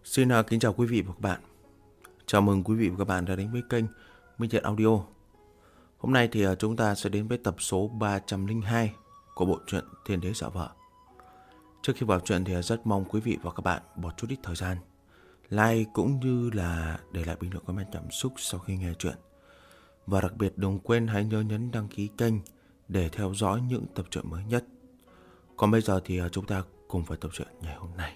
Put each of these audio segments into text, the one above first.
Xin kính chào quý vị và các bạn. Chào mừng quý vị và các bạn đã đến với kênh Minh Thiện Audio. Hôm nay thì chúng ta sẽ đến với tập số 302 của bộ truyện Thiên Đế Giả Vợ. Trước khi vào truyện thì rất mong quý vị và các bạn bỏ chút ít thời gian like cũng như là để lại bình luận comment cảm xúc sau khi nghe truyện. Và đặc biệt đừng quên hãy nhớ nhấn đăng ký kênh để theo dõi những tập truyện mới nhất. Còn bây giờ thì chúng ta cùng vào tập truyện ngày hôm nay.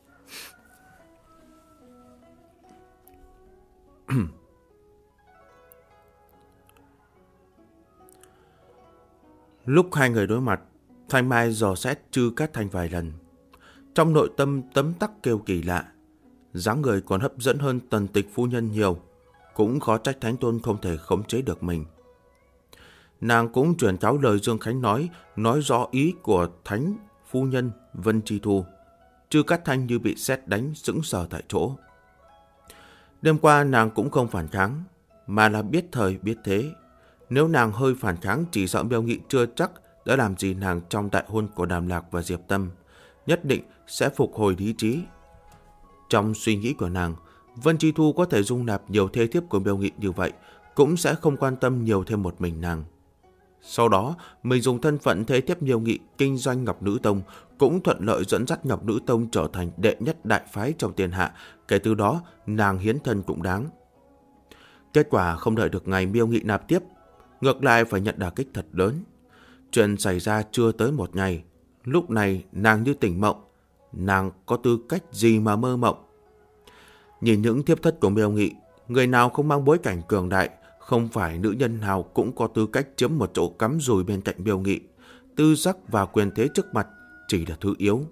Lúc hai người đối mặt, Thanh Mai dò xét Trư Cát Thanh vài lần. Trong nội tâm tấm tắc kêu kỳ lạ, dáng người còn hấp dẫn hơn Tần Tịch phu nhân nhiều, cũng khó trách Thánh Tôn không thể khống chế được mình. Nàng cũng truyền cáo lời Dương Khánh nói rõ ý của Thánh phu nhân Vân Chi Thu. Trư Cát Thanh như bị sét đánh sững sờ tại chỗ. Đêm qua nàng cũng không phản kháng, mà là biết thời biết thế. Nếu nàng hơi phản kháng chỉ sợ Miêu Nghị chưa chắc đã làm gì nàng trong đại hôn của Đàm Lạc và Diệp Tâm, nhất định sẽ phục hồi lý trí. Trong suy nghĩ của nàng, Vân Chi Thu có thể dung nạp nhiều thê thiếp của Miêu Nghị như vậy, cũng sẽ không quan tâm nhiều thêm một mình nàng. Sau đó, mình dùng thân phận thế thiếp Miêu Nghị kinh doanh Ngọc Nữ Tông, cũng thuận lợi dẫn dắt Ngọc Nữ Tông trở thành đệ nhất đại phái trong thiên hạ, kể từ đó nàng hiến thân cũng đáng. Kết quả không đợi được ngày Miêu Nghị nạp tiếp, ngược lại phải nhận đả kích thật lớn. Chuyện xảy ra chưa tới một ngày, lúc này nàng như tỉnh mộng, nàng có tư cách gì mà mơ mộng. Nhìn những thiếp thất của Miêu Nghị, người nào không mang bối cảnh cường đại, không phải nữ nhân nào cũng có tư cách chiếm một chỗ cắm rùi bên cạnh Miêu Nghị. Tư sắc và quyền thế trước mặt chỉ là thứ yếu.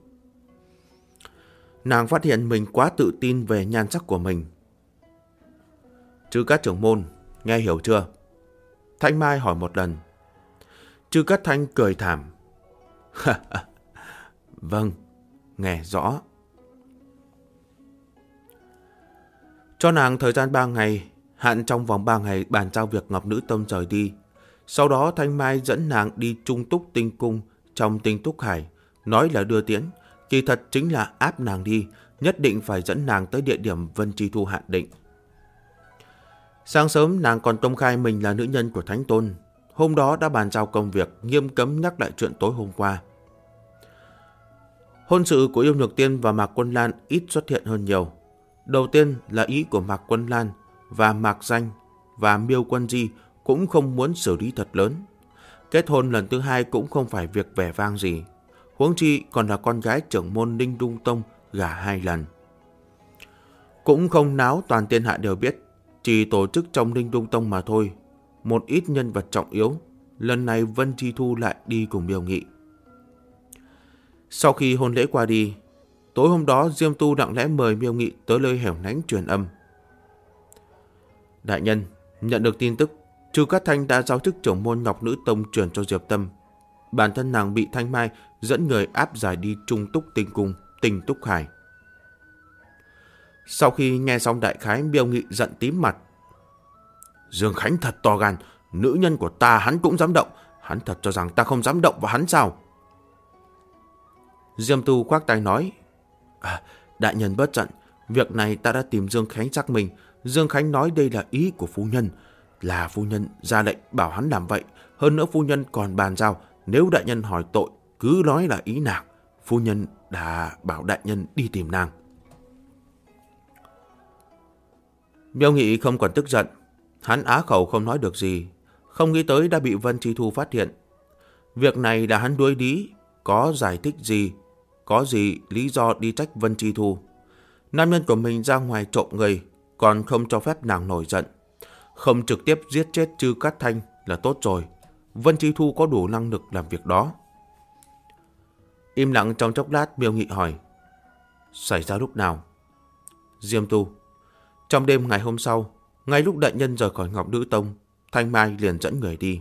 Nàng phát hiện mình quá tự tin về nhan sắc của mình. Trư Cát trưởng môn, nghe hiểu chưa? Thanh Mai hỏi một lần. Trư Cát Thanh cười thảm. Vâng, nghe rõ. Cho nàng thời gian 3 ngày, hạn trong vòng 3 ngày bàn giao việc Ngọc Nữ Tông rời đi. Sau đó Thanh Mai dẫn nàng đi Trung Túc Tinh Cung trong Tinh Túc Hải, nói là đưa tiễn, kỳ thật chính là áp nàng đi, nhất định phải dẫn nàng tới địa điểm Vân Chi Thu hạn định. Sáng sớm nàng còn công khai mình là nữ nhân của Thánh Tôn, hôm đó đã bàn giao công việc, nghiêm cấm nhắc lại chuyện tối hôm qua. Hôn sự của Yêu Nhược Tiên và Mạc Quân Lan ít xuất hiện hơn nhiều. Đầu tiên là ý của Mạc Quân Lan và Mạc Danh và Miêu Quân Di cũng không muốn xử lý thật lớn. Kết hôn lần thứ hai cũng không phải việc vẻ vang gì, huống chi còn là con gái trưởng môn Ninh Đung Tông gả 2 lần. Cũng không náo toàn thiên hạ đều biết, chỉ tổ chức trong Ninh Đung Tông mà thôi. Một ít nhân vật trọng yếu, lần này Vân Chi Thu lại đi cùng Miêu Nghị. Sau khi hôn lễ qua đi, tối hôm đó Diêm Tu lặng lẽ mời Miêu Nghị tới nơi hẻo lánh truyền âm. Đại nhân, nhận được tin tức, Trư Cát Thanh đã giao chức trưởng môn Ngọc Nữ Tông truyền cho Diệp Tâm. Bản thân nàng bị Thanh Mai dẫn người áp giải đi Trung Túc Tinh Cung, Tinh Túc Hải. Sau khi nghe xong đại khái, Miêu Nghị giận tím mặt. Dương Khánh thật to gan, nữ nhân của ta hắn cũng dám động, hắn thật cho rằng ta không dám động vào hắn sao? Diêm Tu khoác tay nói, đại nhân bớt giận, việc này ta đã tìm Dương Khánh xác minh. Dương Khánh nói đây là ý của phu nhân, là phu nhân ra lệnh bảo hắn làm vậy. Hơn nữa phu nhân còn bàn giao, nếu đại nhân hỏi tội, cứ nói là ý nàng. Phu nhân đã bảo đại nhân đi tìm nàng. Miêu Nghị không còn tức giận, hắn á khẩu không nói được gì, không nghĩ tới đã bị Vân Chi Thu phát hiện. Việc này là hắn đuối lý, có giải thích gì, có gì lý do đi trách Vân Chi Thu. Nam nhân của mình ra ngoài trộm người, còn không cho phép nàng nổi giận. Không trực tiếp giết chết Trư Cát Thanh là tốt rồi. Vân Chi Thu có đủ năng lực làm việc đó. Im lặng trong chốc lát, Miêu Nghị hỏi, xảy ra lúc nào? Diêm Tu, trong đêm ngày hôm sau, ngay lúc đại nhân rời khỏi Ngọc Nữ Tông, Thanh Mai liền dẫn người đi.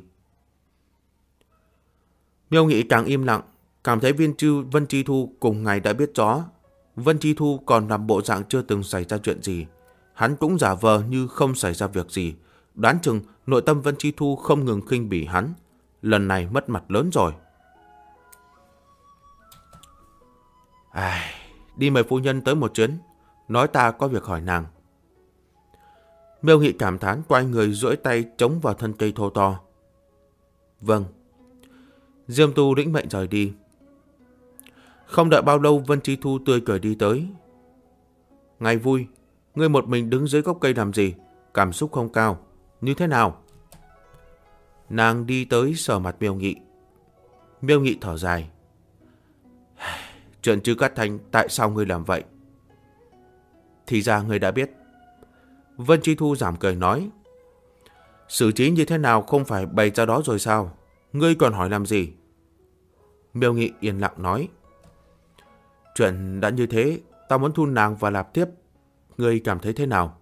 Miêu Nghị càng im lặng, cảm thấy Vân Chi Thu cùng ngày đã biết rõ. Vân Chi Thu còn làm bộ dạng chưa từng xảy ra chuyện gì. Hắn cũng giả vờ như không xảy ra việc gì. Đoán chừng nội tâm Vân Chi Thu không ngừng khinh bỉ hắn. Lần này mất mặt lớn rồi. Đi mời phu nhân tới một chuyến. nói ta có việc hỏi nàng. Miêu Nghị cảm thán quay người duỗi tay chống vào thân cây thô to. Vâng. Diêm Tu lĩnh mệnh rời đi. Không đợi bao lâu Vân Chi Thu tươi cười đi tới. Ngày vui, ngươi một mình đứng dưới gốc cây làm gì? Cảm xúc không cao. Như thế nào? Nàng đi tới sờ mặt Miêu Nghị. Miêu Nghị thở dài. Chuyện Trư Cát Thanh, tại sao ngươi làm vậy? Thì ra ngươi đã biết. Vân Chi Thu giảm cười nói. Xử trí như thế nào không phải bày ra đó rồi sao? Ngươi còn hỏi làm gì? Miêu Nghị yên lặng nói. Chuyện đã như thế, ta muốn thu nàng và lạp tiếp. Ngươi cảm thấy thế nào?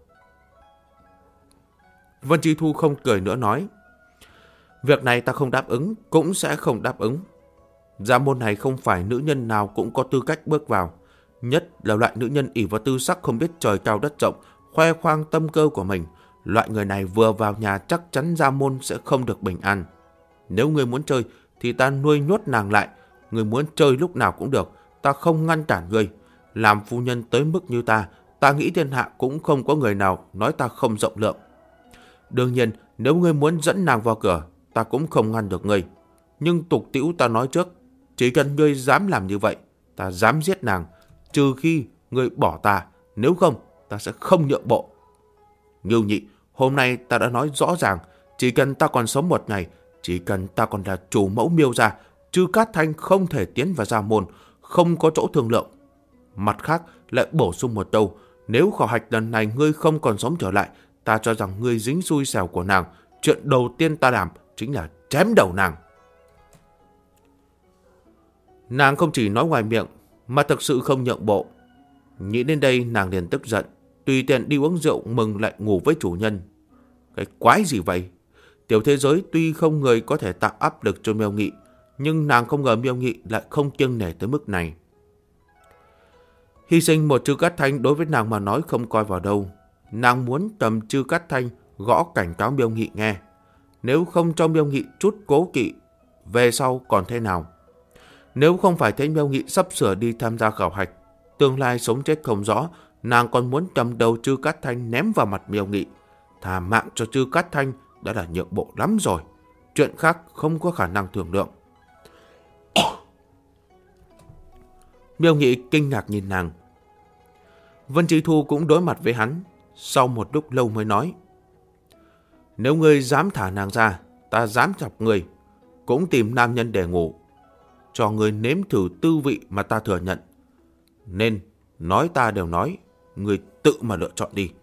Vân Chi Thu không cười nữa nói. Việc này ta không đáp ứng, cũng sẽ không đáp ứng. Gia môn này không phải nữ nhân nào cũng có tư cách bước vào. Nhất là loại nữ nhân ỷ vào tư sắc không biết trời cao đất rộng, khoe khoang tâm cơ của mình. Loại người này vừa vào nhà chắc chắn gia môn sẽ không được bình an. Nếu ngươi muốn chơi thì ta nuôi nhốt nàng lại. Ngươi muốn chơi lúc nào cũng được, ta không ngăn cản ngươi. Làm phu nhân tới mức như ta nghĩ thiên hạ cũng không có người nào nói ta không rộng lượng. Đương nhiên, nếu ngươi muốn dẫn nàng vào cửa, ta cũng không ngăn được ngươi. Nhưng tục tĩu ta nói trước, chỉ cần ngươi dám làm như vậy, ta dám giết nàng, trừ khi ngươi bỏ ta, nếu không, ta sẽ không nhượng bộ. Ngưu Nhị, hôm nay ta đã nói rõ ràng, chỉ cần ta còn sống một ngày, chỉ cần ta còn là chủ mẫu Miêu gia, Trư Cát Thanh không thể tiến vào gia môn, không có chỗ thương lượng. Mặt khác, lại bổ sung một câu, nếu khảo hạch lần này ngươi không còn sống trở lại, ta cho rằng ngươi dính xui xẻo của nàng, chuyện đầu tiên ta làm chính là chém đầu nàng. Nàng không chỉ nói ngoài miệng, mà thực sự không nhượng bộ. Nghĩ đến đây nàng liền tức giận, tùy tiện đi uống rượu mừng lại ngủ với chủ nhân. Cái quái gì vậy? Tiểu thế giới tuy không người có thể tạo áp lực cho Miêu Nghị, nhưng nàng không ngờ Miêu Nghị lại không kiêng nể tới mức này. Hy sinh một Trư Cát Thanh đối với nàng mà nói không coi vào đâu. Nàng muốn cầm Trư Cát Thanh gõ cảnh cáo Miêu Nghị nghe. Nếu không cho Miêu Nghị chút cố kỵ, về sau còn thế nào? Nếu không phải thấy Miêu Nghị sắp sửa đi tham gia khảo hạch, tương lai sống chết không rõ, nàng còn muốn cầm đầu Trư Cát Thanh ném vào mặt Miêu Nghị. Thà mạng cho Trư Cát Thanh đã là nhượng bộ lắm rồi. Chuyện khác không có khả năng thương lượng. Miêu Nghị kinh ngạc nhìn nàng. Vân Chi Thu cũng đối mặt với hắn. Sau một lúc lâu mới nói. Nếu ngươi dám thả nàng ra, ta dám chọc ngươi. Cũng tìm nam nhân để ngủ. Cho ngươi nếm thử tư vị mà ta thừa nhận. Nên nói ta đều nói, ngươi tự mà lựa chọn đi.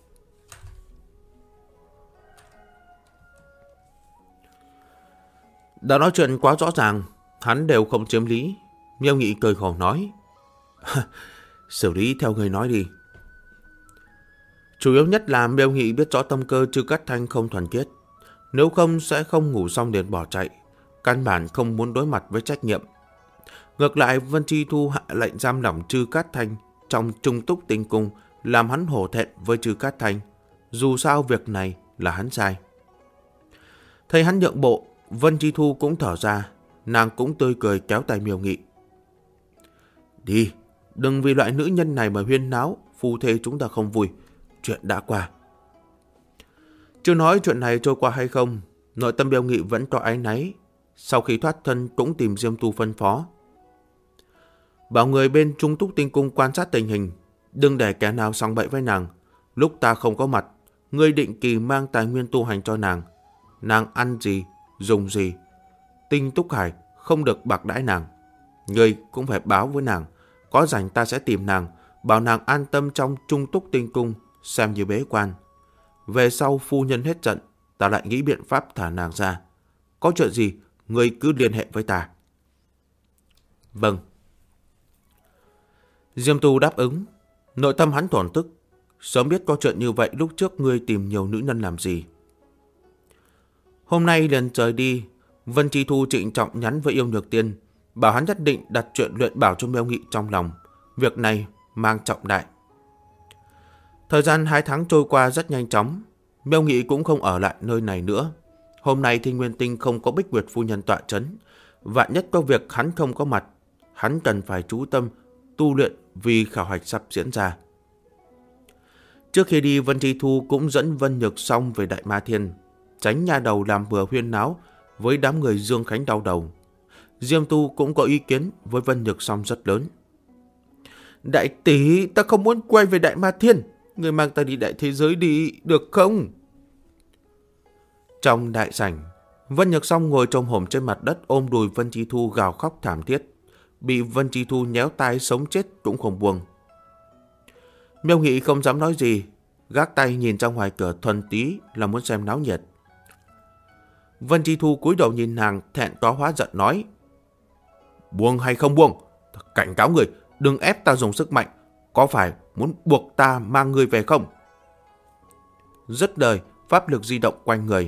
Đã nói chuyện quá rõ ràng, hắn đều không chiếm lý. Miêu Nghị cười khổ nói. Xử lý theo người nói đi. Chủ yếu nhất là Miêu Nghị biết rõ tâm cơ Trư Cát Thanh không thuần khiết. Nếu không sẽ không ngủ xong liền bỏ chạy. Căn bản không muốn đối mặt với trách nhiệm. Ngược lại Vân Chi Thu hạ lệnh giam lỏng Trư Cát Thanh trong Trung Túc Tinh Cung, làm hắn hổ thẹn với Trư Cát Thanh. Dù sao việc này là hắn sai. Thấy hắn nhượng bộ, Vân Chi Thu cũng thở ra. Nàng cũng tươi cười kéo tay Miêu Nghị. Đi, đừng vì loại nữ nhân này mà huyên náo, phu thê chúng ta không vui. Chuyện đã qua. Chưa nói chuyện này trôi qua hay không, nội tâm Miêu Nghị vẫn có áy náy. Sau khi thoát thân cũng tìm Diêm Tu phân phó. Bảo người bên Trung Túc Tinh Cung quan sát tình hình, đừng để kẻ nào song bậy với nàng. Lúc ta không có mặt, ngươi định kỳ mang tài nguyên tu hành cho nàng. Nàng ăn gì, dùng gì. Tinh Túc Hải không được bạc đãi nàng. Ngươi cũng phải báo với nàng. Có rảnh ta sẽ tìm nàng, bảo nàng an tâm trong Trung Túc Tinh Cung, xem như bế quan. Về sau phu nhân hết giận, ta lại nghĩ biện pháp thả nàng ra. Có chuyện gì, ngươi cứ liên hệ với ta. Vâng. Diêm Tu đáp ứng. Nội tâm hắn thổn tức. Sớm biết có chuyện như vậy lúc trước ngươi tìm nhiều nữ nhân làm gì. Hôm nay liền trời đi, Vân Chi Thu trịnh trọng nhắn với Yêu Nhược Tiên, bảo hắn nhất định đặt chuyện luyện bảo cho Miêu Nghị trong lòng. Việc này mang trọng đại. Thời gian 2 tháng trôi qua rất nhanh chóng. Miêu Nghị cũng không ở lại nơi này nữa. Hôm nay Thiên Nguyên Tinh không có Bích Nguyệt phu nhân tọa chấn. Vạn nhất có việc hắn không có mặt, hắn cần phải chú tâm tu luyện vì khảo hạch sắp diễn ra. Trước khi đi, Vân Chi Thu cũng dẫn Vân Nhược Song về Đại Ma Thiên, tránh nha đầu làm bừa huyên náo với đám người Dương Khánh đau đầu. Diêm Tu cũng có ý kiến với Vân Nhược Song rất lớn. Đại tỷ, ta không muốn quay về Đại Ma Thiên. Người mang ta đi đại thế giới đi, được không? Trong đại sảnh, Vân Nhược Song ngồi chồm hổm trên mặt đất ôm đùi Vân Chi Thu gào khóc thảm thiết. Bị Vân Chi Thu nhéo tai sống chết cũng không buông. Miêu Nghị không dám nói gì, gác tay nhìn ra ngoài cửa thuần tí là muốn xem náo nhiệt. Vân Chi Thu cúi đầu nhìn nàng, thẹn quá hóa giận nói: Buông hay không buông? Cảnh cáo người, đừng ép ta dùng sức mạnh. Có phải muốn buộc ta mang người về không? Dứt lời, pháp lực di động quanh người.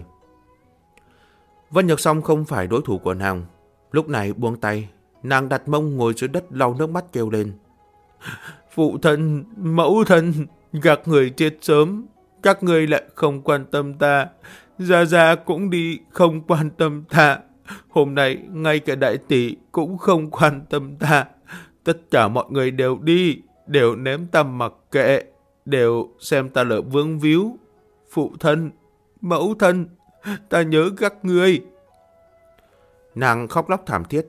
Vân Nhược Song không phải đối thủ của nàng. Lúc này buông tay, nàng đặt mông ngồi dưới đất lau nước mắt kêu lên: Phụ thân, mẫu thân, các người chết sớm, các người lại không quan tâm ta. Gia Gia cũng đi không quan tâm ta. Hôm nay ngay cả đại tỷ cũng không quan tâm ta. Tất cả mọi người đều đi, đều ném ta mặc kệ, đều xem ta là vướng víu. Phụ thân, mẫu thân, ta nhớ các ngươi. Nàng khóc lóc thảm thiết.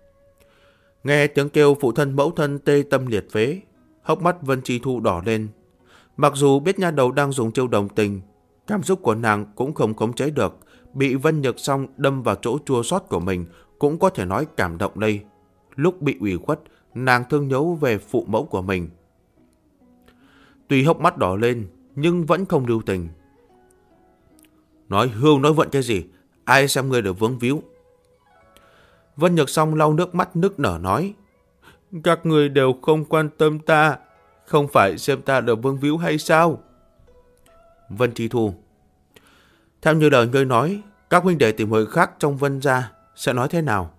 Nghe tiếng kêu phụ thân mẫu thân tê tâm liệt phế, hốc mắt Vân Chi Thu đỏ lên. Mặc dù biết nha đầu đang dùng chiêu đồng tình, cảm xúc của nàng cũng không khống chế được, bị Vân Nhược Song đâm vào chỗ chua xót của mình, cũng có thể nói cảm động đây. Lúc bị ủy khuất, nàng thương nhớ về phụ mẫu của mình. Tuy hốc mắt đỏ lên, nhưng vẫn không lưu tình. Nói hưu nói vận cái gì, ai xem ngươi được vướng víu. Vân Nhược Song lau nước mắt nức nở nói: Các người đều không quan tâm ta, không phải xem ta được vướng víu hay sao? Vân Chi Thu: Theo như lời ngươi nói, các huynh đệ tỷ muội khác trong Vân gia sẽ nói thế nào?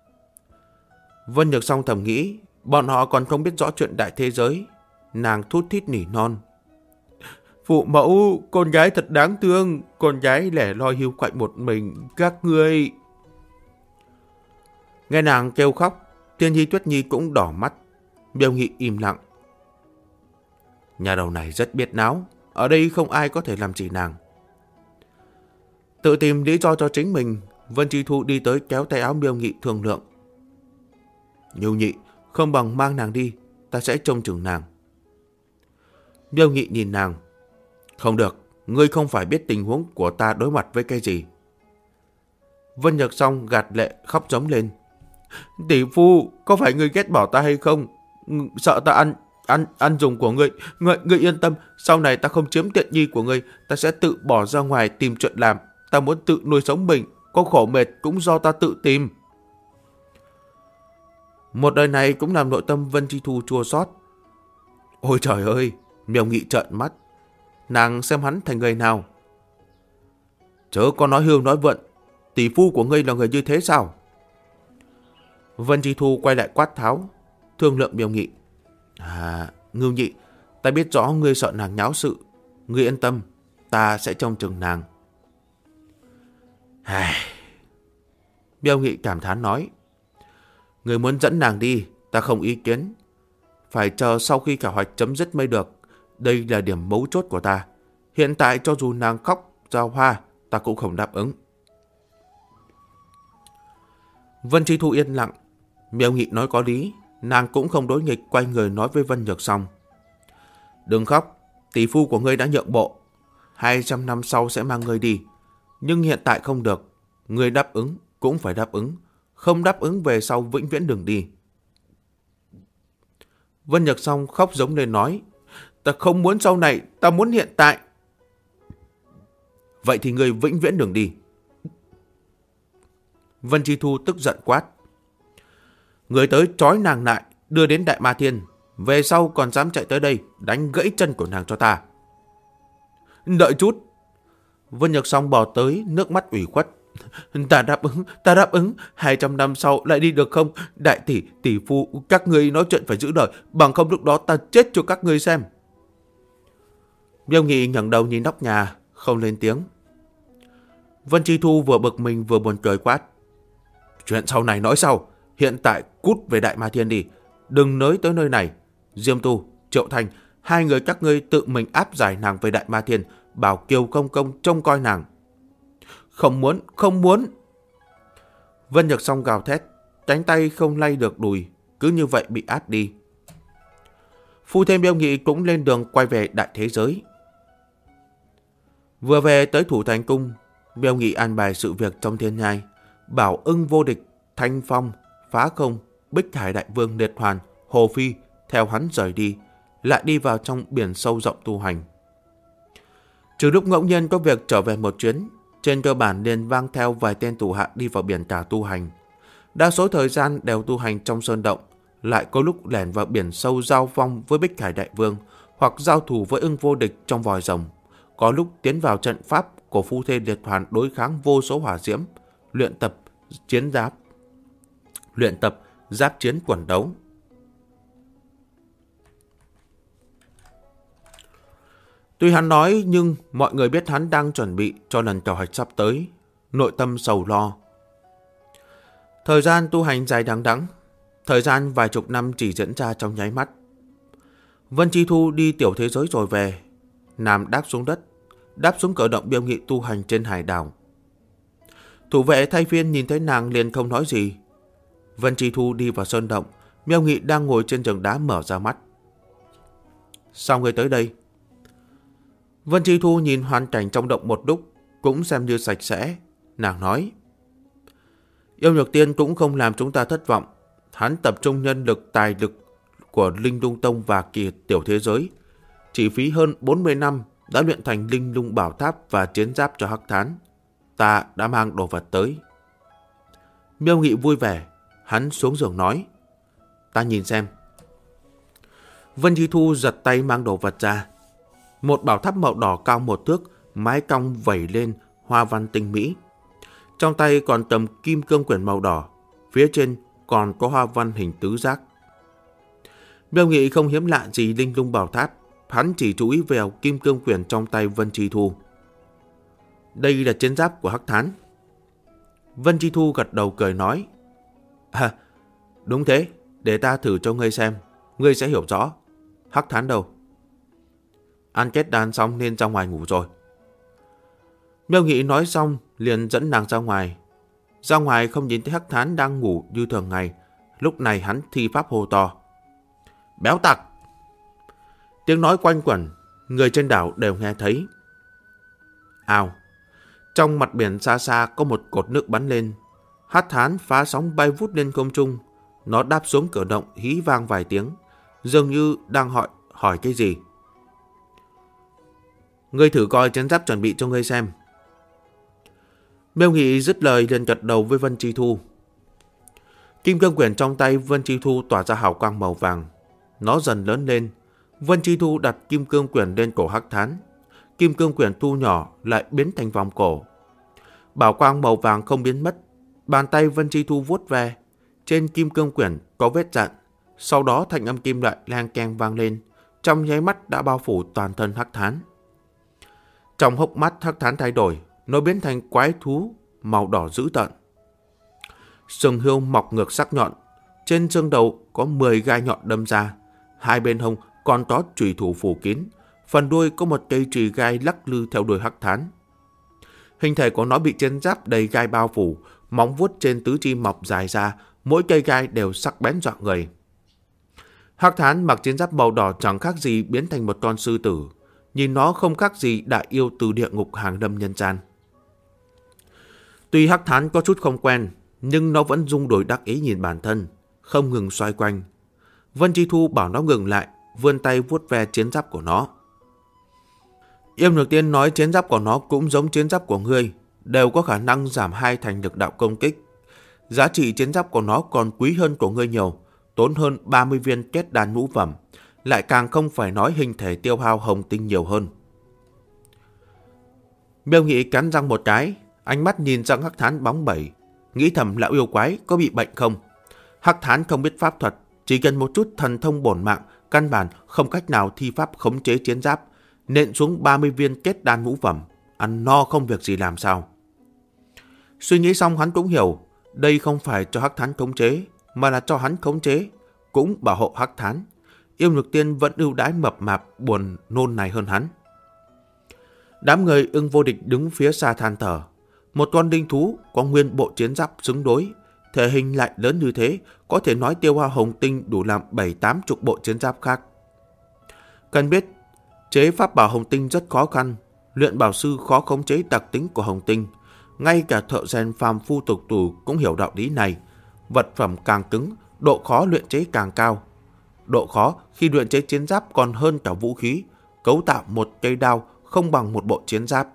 Vân Nhược Song thầm nghĩ, bọn họ còn không biết rõ chuyện đại thế giới. Nàng thút thít nỉ non: Phụ mẫu, con gái thật đáng thương, con gái lẻ loi hiu quạnh một mình, các ngươi. Nghe nàng kêu khóc, Tiên Nhi Tuyết Nhi cũng đỏ mắt. Miêu Nghị im lặng. Nhà đầu này rất biết náo, ở đây không ai có thể làm gì nàng. Tự tìm lý do cho chính mình, Vân Chi Thu đi tới kéo tay áo Miêu Nghị thương lượng. Nhu Nhị, không bằng mang nàng đi, ta sẽ trông chừng nàng. Miêu Nghị nhìn nàng: Không được, ngươi không phải biết tình huống của ta đối mặt với cái gì. Vân Nhược Song gạt lệ khóc giống lên: Tỷ phu, có phải ngươi ghét bỏ ta hay không? Sợ ta ăn dùng của ngươi. Ngươi yên tâm, sau này ta không chiếm tiện nghi của ngươi, ta sẽ tự bỏ ra ngoài tìm chuyện làm. Ta muốn tự nuôi sống mình, có khổ mệt cũng do ta tự tìm. Một đời này cũng làm nội tâm Vân Chi Thu chua xót. Ôi trời ơi! Miêu Nghị trợn mắt. Nàng xem hắn thành người nào? Chớ có nói hưu nói vận, tỷ phu của ngươi là người như thế sao? Vân Chi Thu quay lại quát tháo, thương lượng Miêu Nghị. Ngưu Nhị, ta biết rõ ngươi sợ nàng nháo sự. Ngươi yên tâm, ta sẽ trông chừng nàng. Miêu Nghị cảm thán nói: Ngươi muốn dẫn nàng đi, ta không ý kiến. Phải chờ sau khi khảo hạch chấm dứt mới được. Đây là điểm mấu chốt của ta. Hiện tại cho dù nàng khóc, giao hoa, ta cũng không đáp ứng. Vân Chi Thu yên lặng. Miêu Nghị nói có lý, nàng cũng không đối nghịch, quay người nói với Vân Nhược Song. Đừng khóc, tỷ phu của ngươi đã nhượng bộ. 200 năm sau sẽ mang ngươi đi. Nhưng hiện tại không được. Ngươi đáp ứng cũng phải đáp ứng. Không đáp ứng về sau vĩnh viễn đừng đi. Vân Nhược Song khóc giống lên nói: Ta không muốn sau này, ta muốn hiện tại. Vậy thì ngươi vĩnh viễn đừng đi. Vân Chi Thu tức giận quát: Người tới trói nàng lại, đưa đến Đại Ma Thiên. Về sau còn dám chạy tới đây, đánh gãy chân của nàng cho ta. Đợi chút. Vân Nhược Song bò tới, nước mắt ủy khuất. Ta đáp ứng, 200 năm sau lại đi được không? Đại tỷ phu, các ngươi nói chuyện phải giữ lời, bằng không lúc đó ta chết cho các ngươi xem. Miêu Nghị ngẩng đầu nhìn nóc nhà, không lên tiếng. Vân Chi Thu vừa bực mình vừa buồn cười quát: Chuyện sau này nói sau, hiện tại cút về Đại Ma Thiên đi, đừng nới tới nơi này. Diêm Tu, Triệu Thành, Hai người các ngươi tự mình áp giải nàng về Đại Ma Thiên, bảo Kiều công công trông coi nàng. Không muốn, không muốn. Vân Nhược Song gào thét, cánh tay không lay được đùi, cứ như vậy bị áp đi. Phu thê Miêu Nghị cũng lên đường quay về đại thế giới. Vừa về tới Thủ Thành Cung, Miêu Nghị an bài sự việc trong thiên nhai, bảo Ưng Vô Địch, Thanh Phong, Phá Không, Bích Hải Đại Vương Liệt Hoàn, Hồ Phi theo hắn rời đi, lại đi vào trong biển sâu rộng tu hành. Trừ lúc ngẫu nhiên có việc trở về một chuyến, trên cơ bản liền mang theo vài tên thủ hạ đi vào biển cả tu hành. Đa số thời gian đều tu hành trong sơn động, lại có lúc lẻn vào biển sâu giao phong với Bích Hải Đại Vương hoặc giao thủ với Ưng Vô Địch trong vòi rồng. Có lúc tiến vào trận pháp của phu thê Liệt Hoàn đối kháng vô số hỏa diễm, luyện tập giáp chiến quần đấu. Tuy hắn nói nhưng mọi người biết hắn đang chuẩn bị cho lần khảo hạch sắp tới, nội tâm sầu lo. Thời gian tu hành dài đằng đẵng, thời gian vài chục năm chỉ diễn ra trong nháy mắt. Vân Chi Thu đi tiểu thế giới rồi về, nằm đáp xuống đất, đáp xuống cờ động Miêu Nghị tu hành trên hải đảo. Thủ vệ thay phiên nhìn thấy nàng liền không nói gì. Vân Chi Thu đi vào sơn động, Miêu Nghị đang ngồi trên giường đá mở ra mắt. Sao ngươi tới đây? Vân Chi Thu nhìn hoàn cảnh trong động một lúc, cũng xem như sạch sẽ. Nàng nói, Yêu Nhược Tiên cũng không làm chúng ta thất vọng. Hắn tập trung nhân lực tài lực của Linh Lung Tông và kỳ tiểu thế giới, chỉ phí hơn 40 năm đã luyện thành Linh Lung Bảo Tháp và chiến giáp cho Hắc Thán. Ta đã mang đồ vật tới. Miêu Nghị vui vẻ, hắn xuống giường nói, ta nhìn xem. Vân Chi Thu giật tay mang đồ vật ra. Một bảo tháp màu đỏ cao 1 thước, mái cong vẩy lên, hoa văn tinh mỹ. Trong tay còn cầm kim cương quyển màu đỏ, phía trên còn có hoa văn hình tứ giác. Miêu Nghị không hiếm lạ gì Linh Lung Bảo Tháp, hắn chỉ chú ý vào kim cương quyển trong tay Vân Chi Thu. Đây là chiến giáp của Hắc Thán. Vân Chi Thu gật đầu cười nói, đúng thế, để ta thử cho ngươi xem, ngươi sẽ hiểu rõ. Hắc Thán đâu? Ăn kết đan xong nên ra ngoài ngủ rồi. Miêu Nghị nói xong liền dẫn nàng ra ngoài. Ra ngoài không nhìn thấy Hắc Thán đang ngủ như thường ngày. Lúc này hắn thi pháp hô to, béo tặc. Tiếng nói quanh quẩn, người trên đảo đều nghe thấy. Ào, trong mặt biển xa xa có một cột nước bắn lên. Hắc Thán phá sóng bay vút lên không trung. Nó đáp xuống cửa động hí vang vài tiếng, dường như đang hỏi cái gì. Ngươi thử coi chiến giáp chuẩn bị cho ngươi xem. Miêu Nghị dứt lời liền gật đầu với Vân Chi Thu. Kim cương quyển trong tay Vân Chi Thu tỏa ra hào quang màu vàng. Nó dần lớn lên. Vân Chi Thu đặt kim cương quyển lên cổ Hắc Thán. Kim cương quyển thu nhỏ lại biến thành vòng cổ. Bảo quang màu vàng không biến mất. Bàn tay Vân Chi Thu vuốt ve. Trên kim cương quyển có vết dạn. Sau đó thanh âm kim loại lang keng vang lên. Trong nháy mắt đã bao phủ toàn thân Hắc Thán. Trong hốc mắt Hắc Thán thay đổi, nó biến thành quái thú màu đỏ dữ tợn. Sừng hươu mọc ngược sắc nhọn, trên xương đầu có 10 gai nhọn đâm ra, hai bên hông còn có chùy thủ phủ kín, phần đuôi có một cây chùy gai lắc lư theo đuôi Hắc Thán. Hình thể của nó bị chiến giáp đầy gai bao phủ, móng vuốt trên tứ chi mọc dài ra, mỗi cây gai đều sắc bén dọa người. Hắc Thán mặc chiến giáp màu đỏ chẳng khác gì biến thành một con sư tử. Nhìn nó không khác gì đại yêu từ địa ngục hàng lâm nhân gian. Tuy Hắc Thán có chút không quen, nhưng nó vẫn rung đùi đắc ý nhìn bản thân, không ngừng xoay quanh. Vân Chi Thu bảo nó ngừng lại, vươn tay vuốt ve chiến giáp của nó. Yêu Nhược Tiên nói chiến giáp của nó cũng giống chiến giáp của ngươi, đều có khả năng giảm 2 thành lực đạo công kích. Giá trị chiến giáp của nó còn quý hơn của ngươi nhiều, tốn hơn 30 viên kết đan ngũ phẩm, lại càng không phải nói hình thể tiêu hao hồng tinh nhiều hơn. Miêu Nghị cắn răng một cái, ánh mắt nhìn sang Hắc Thán bóng bẩy, nghĩ thầm lão yêu quái có bị bệnh không. Hắc Thán không biết pháp thuật, chỉ cần một chút thần thông bổn mạng, căn bản không cách nào thi pháp khống chế chiến giáp, nện xuống 30 viên kết đan ngũ phẩm, ăn no không việc gì làm sao. Suy nghĩ xong hắn cũng hiểu, đây không phải cho Hắc Thán khống chế, mà là cho hắn khống chế, cũng bảo hộ Hắc Thán. Yêu Nhược Tiên vẫn ưu đãi mập mạp buồn nôn này hơn hắn. Đám người Ưng Vô Địch đứng phía xa than thở. Một con linh thú có nguyên bộ chiến giáp xứng đối, thể hình lại lớn như thế, có thể nói tiêu hao hồng tinh đủ làm 7-8 chục bộ chiến giáp khác. Cần biết, chế pháp bảo hồng tinh rất khó khăn, luyện bảo sư khó khống chế đặc tính của hồng tinh. Ngay cả thợ rèn phàm phu tục tù cũng hiểu đạo lý này. Vật phẩm càng cứng, độ khó luyện chế càng cao. Độ khó khi luyện chế chiến giáp còn hơn cả vũ khí, cấu tạo một cây đao không bằng một bộ chiến giáp.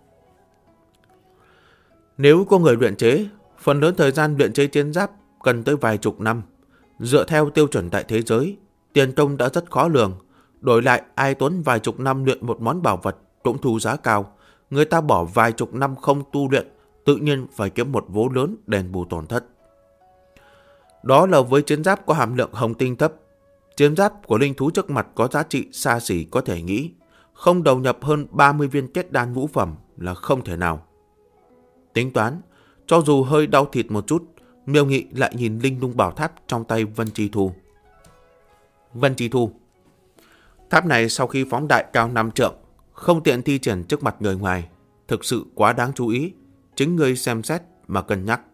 Nếu có người luyện chế, phần lớn thời gian luyện chế chiến giáp cần tới vài chục năm. Dựa theo tiêu chuẩn tại thế giới, tiền công đã rất khó lường. Đổi lại ai tốn vài chục năm luyện một món bảo vật cũng thu giá cao. Người ta bỏ vài chục năm không tu luyện, tự nhiên phải kiếm một vố lớn đền bù tổn thất. Đó là với chiến giáp có hàm lượng hồng tinh thấp. Chiến giáp của linh thú trước mặt có giá trị xa xỉ có thể nghĩ. Không đầu nhập hơn 30 viên kết đan ngũ phẩm là không thể nào. Tính toán, cho dù hơi đau thịt một chút, Miêu Nghị lại nhìn linh lung bảo tháp trong tay Vân Chi Thu. Vân Chi Thu. Tháp này sau khi phóng đại cao 5 trượng, không tiện thi triển trước mặt người ngoài. Thực sự quá đáng chú ý, chính ngươi xem xét mà cân nhắc.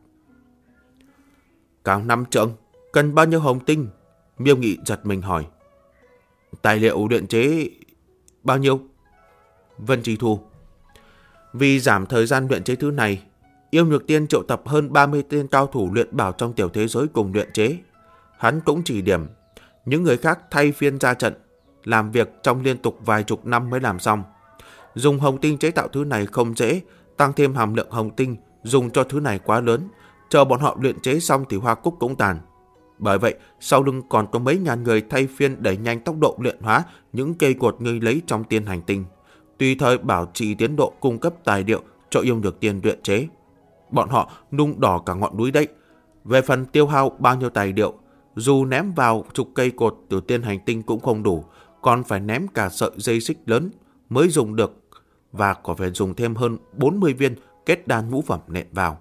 Cao 5 trượng, cần bao nhiêu hồng tinh? Miêu Nghị giật mình hỏi. Tài liệu luyện chế bao nhiêu? Vân Chi Thu. Vì giảm thời gian luyện chế thứ này, Yêu Nhược Tiên triệu tập hơn 30 tên cao thủ luyện bảo trong tiểu thế giới cùng luyện chế. Hắn cũng chỉ điểm, những người khác thay phiên ra trận, làm việc trong liên tục vài chục năm mới làm xong. Dùng hồng tinh chế tạo thứ này không dễ, tăng thêm hàm lượng hồng tinh dùng cho thứ này quá lớn, chờ bọn họ luyện chế xong thì hoa cúc cũng tàn. Bởi vậy, sau lưng còn có mấy ngàn người thay phiên đẩy nhanh tốc độ luyện hóa những cây cột ngươi lấy trong tiên hành tinh, tùy thời bảo trì tiến độ cung cấp tài liệu cho Yêu Nhược Tiên luyện chế. Bọn họ nung đỏ cả ngọn núi đấy. Về phần tiêu hao bao nhiêu tài liệu, dù ném vào chục cây cột từ tiên hành tinh cũng không đủ, còn phải ném cả sợi dây xích lớn mới dùng được, và còn phải dùng thêm hơn 40 viên kết đan ngũ phẩm nện vào.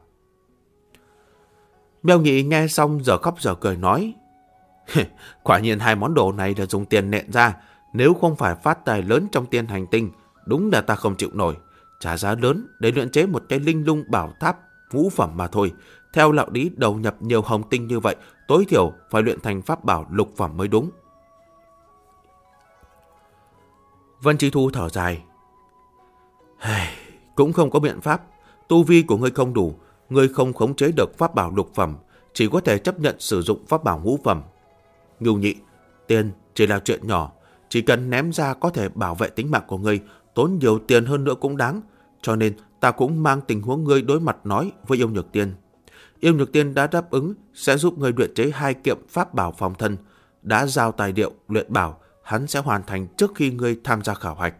Miêu Nghị nghe xong giờ khóc giờ cười nói, quả nhiên hai món đồ này là dùng tiền nện ra, nếu không phải phát tài lớn trong tiên hành tinh, đúng là ta không chịu nổi. Trả giá lớn để luyện chế một cái linh lung bảo tháp ngũ phẩm mà thôi. Theo đạo lý đầu nhập nhiều hồng tinh như vậy, tối thiểu phải luyện thành pháp bảo lục phẩm mới đúng. Vân Chi Thu thở dài. Cũng không có biện pháp. Tu vi của ngươi không đủ, ngươi không khống chế được pháp bảo lục phẩm, chỉ có thể chấp nhận sử dụng pháp bảo ngũ phẩm. Ngưu Nhị, tiền chỉ là chuyện nhỏ, chỉ cần ném ra có thể bảo vệ tính mạng của ngươi, tốn nhiều tiền hơn nữa cũng đáng. Cho nên ta cũng mang tình huống ngươi đối mặt nói với Yêu Nhược Tiên. Yêu Nhược Tiên đã đáp ứng sẽ giúp ngươi luyện chế 2 kiện pháp bảo phòng thân, đã giao tài liệu luyện bảo, hắn sẽ hoàn thành trước khi ngươi tham gia khảo hạch.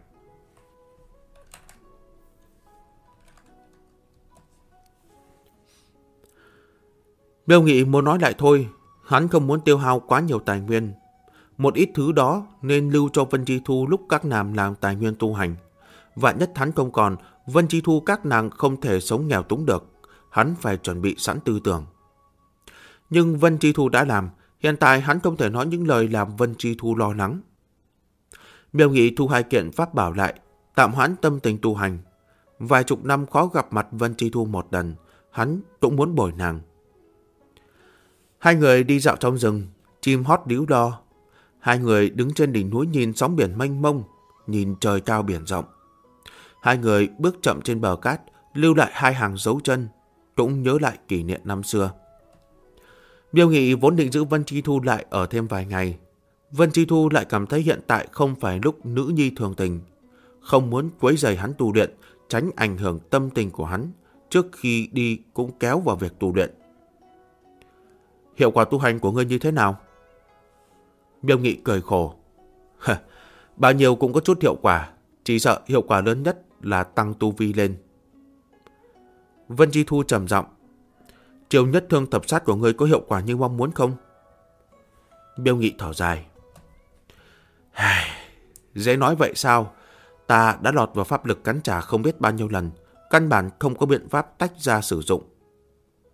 Miêu Nghị muốn nói lại thôi, hắn không muốn tiêu hao quá nhiều tài nguyên. Một ít thứ đó nên lưu cho Vân Chi Thu lúc các nàng làm tài nguyên tu hành. Vạn nhất hắn không còn, Vân Chi Thu các nàng không thể sống nghèo túng được. Hắn phải chuẩn bị sẵn tư tưởng. Nhưng Vân Chi Thu đã làm, hiện tại hắn không thể nói những lời làm Vân Chi Thu lo lắng. Miêu Nghị thu 2 kiện pháp bảo lại, tạm hoãn tâm tình tu hành. Vài chục năm khó gặp mặt Vân Chi Thu một lần, hắn cũng muốn bồi nàng. Hai người đi dạo trong rừng, chim hót líu lo. Hai người đứng trên đỉnh núi nhìn sóng biển mênh mông, nhìn trời cao biển rộng. Hai người bước chậm trên bờ cát, lưu lại 2 hàng dấu chân, cũng nhớ lại kỷ niệm năm xưa. Miêu Nghị vốn định giữ Vân Chi Thu lại ở thêm vài ngày. Vân Chi Thu lại cảm thấy hiện tại không phải lúc nữ nhi thường tình, không muốn quấy rầy hắn tu luyện, tránh ảnh hưởng tâm tình của hắn, trước khi đi cũng kéo vào việc tu luyện. Hiệu quả tu hành của ngươi như thế nào? Miêu Nghị cười khổ. Bao nhiêu cũng có chút hiệu quả, chỉ sợ hiệu quả lớn nhất là tăng tu vi lên. Vân Chi Thu trầm giọng. Triều nhất thương thập sát của ngươi có hiệu quả như mong muốn không? Miêu Nghị thở dài. Dễ nói vậy sao? Ta đã lọt vào pháp lực cắn trả không biết bao nhiêu lần, căn bản không có biện pháp tách ra sử dụng.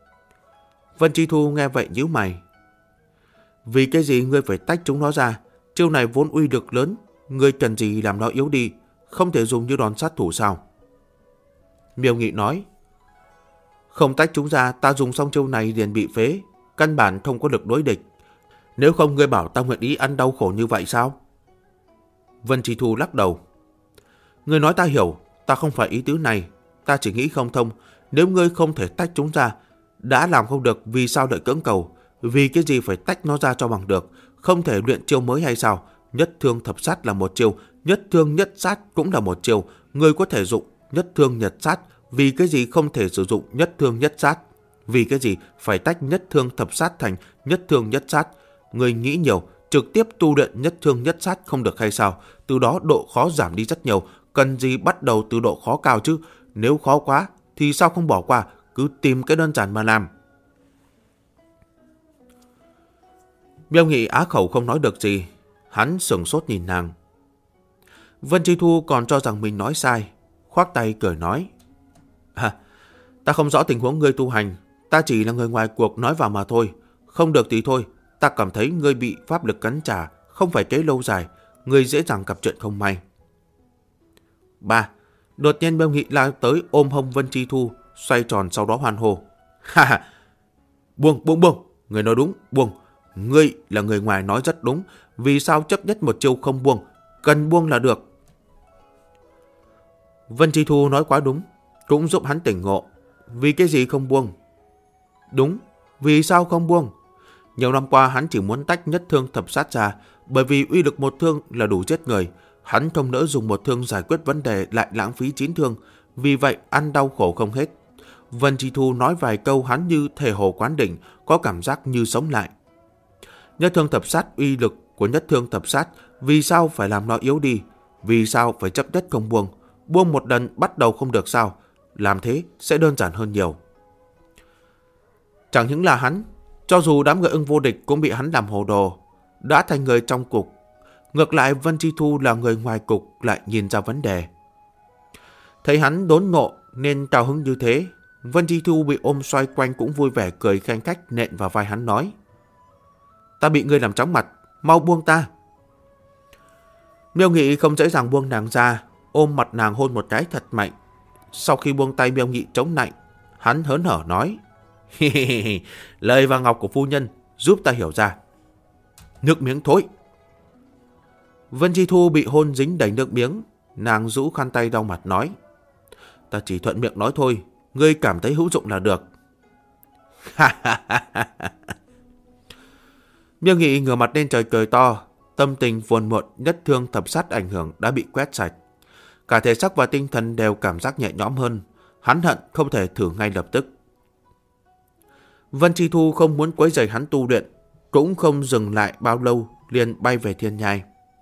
Vân Chi Thu nghe vậy nhíu mày. Vì cái gì ngươi phải tách chúng nó ra? chiêu này vốn uy lực lớn, ngươi cần gì làm nó yếu đi, không thể dùng như đòn sát thủ sao? Miêu Nghị nói, không tách chúng ra, ta dùng xong chiêu này liền bị phế, căn bản không có lực đối địch. Nếu không ngươi bảo ta nguyện ý ăn đau khổ như vậy sao? Vân Chi Thu lắc đầu. Ngươi nói ta hiểu, ta không phải ý tứ này, ta chỉ nghĩ không thông, nếu ngươi không thể tách chúng ra, đã làm không được vì sao đợi cưỡng cầu, vì cái gì phải tách nó ra cho bằng được, không thể luyện chiêu mới hay sao? Nhất thương thập sát là một chiêu, nhất thương nhất sát cũng là một chiêu, ngươi có thể dụng nhất thương nhật sát, vì cái gì không thể sử dụng nhất thương nhất sát? Vì cái gì phải tách nhất thương thập sát thành nhất thương nhất sát? Ngươi nghĩ nhiều, trực tiếp tu luyện nhất thương nhất sát không được hay sao? Từ đó độ khó giảm đi rất nhiều, cần gì bắt đầu từ độ khó cao chứ? Nếu khó quá thì sao không bỏ qua, cứ tìm cái đơn giản mà làm. Miêu Nghị á khẩu không nói được gì, hắn sửng sốt nhìn nàng. Vân Chi Thu còn cho rằng mình nói sai, khoác tay cười nói, ta không rõ tình huống ngươi tu hành, ta chỉ là người ngoài cuộc nói vào mà thôi, không được thì thôi, ta cảm thấy ngươi bị pháp lực cắn trả, không phải kế lâu dài, ngươi dễ dàng gặp chuyện không may. 3. Đột nhiên Miêu Nghị lao tới ôm hông Vân Chi Thu, xoay tròn sau đó hoan hô. Buông, người nói đúng, buông. Ngươi là người ngoài nói rất đúng, vì sao chấp nhất một chiêu không buông, cần buông là được. Vân Chi Thu nói quá đúng, cũng giúp hắn tỉnh ngộ. Vì cái gì không buông? Đúng, vì sao không buông? Nhiều năm qua hắn chỉ muốn tách nhất thương thập sát ra, bởi vì uy lực một thương là đủ giết người. Hắn không nỡ dùng một thương giải quyết vấn đề lại lãng phí 9 thương, vì vậy ăn đau khổ không hết. Vân Chi Thu nói vài câu hắn như thể hồ quán đỉnh, có cảm giác như sống lại. Nhất thương thập sát uy lực của nhất thương thập sát, vì sao phải làm nó yếu đi? Vì sao phải chấp nhất không buông? Buông một lần bắt đầu không được sao? Làm thế sẽ đơn giản hơn nhiều. Chẳng những là hắn, cho dù đám người Ưng Vô Địch cũng bị hắn làm hồ đồ, đã thành người trong cục. Ngược lại Vân Chi Thu là người ngoài cục lại nhìn ra vấn đề. Thấy hắn đốn ngộ nên cao hứng như thế, Vân Chi Thu bị ôm xoay quanh cũng vui vẻ cười khanh khách nện vào vai hắn nói, ta bị ngươi làm chóng mặt, mau buông ta. Miêu Nghị không dễ dàng buông nàng ra, ôm mặt nàng hôn một cái thật mạnh. Sau khi buông tay Miêu Nghị chống nạnh, hắn hớn hở nói, lời vàng ngọc của phu nhân giúp ta hiểu ra. Nước miếng thối. Vân Chi Thu bị hôn dính đầy nước miếng, nàng rũ khăn tay đau mặt nói, ta chỉ thuận miệng nói thôi, ngươi cảm thấy hữu dụng là được. Miêu Nghị ngửa mặt lên trời cười to, tâm tình phiền muộn nhất thương thập sát ảnh hưởng đã bị quét sạch. Cả thể xác và tinh thần đều cảm giác nhẹ nhõm hơn, hắn hận không thể thử ngay lập tức. Vân Chi Thu không muốn quấy rầy hắn tu luyện, cũng không dừng lại bao lâu, liền bay về thiên nhai.